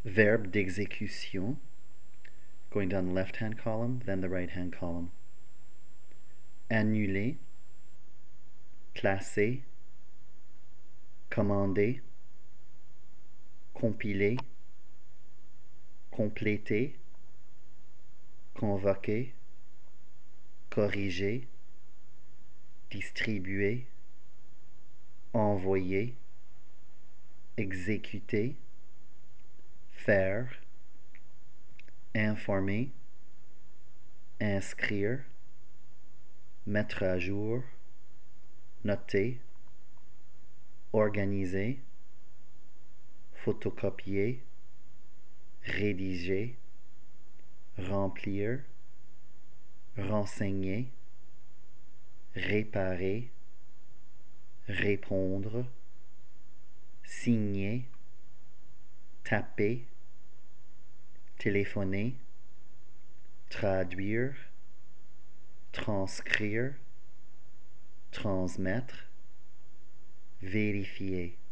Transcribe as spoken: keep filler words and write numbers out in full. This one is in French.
Verbe d'exécution, going down the left-hand column, then the right-hand column. Annuler, classer, commander, compiler, compléter, convoquer, corriger, distribuer, envoyer, exécuter, faire, informer, inscrire, mettre à jour, noter, organiser, photocopier, rédiger, remplir, renseigner, réparer, répondre, signer, taper, téléphoner, traduire, transcrire, transmettre, vérifier.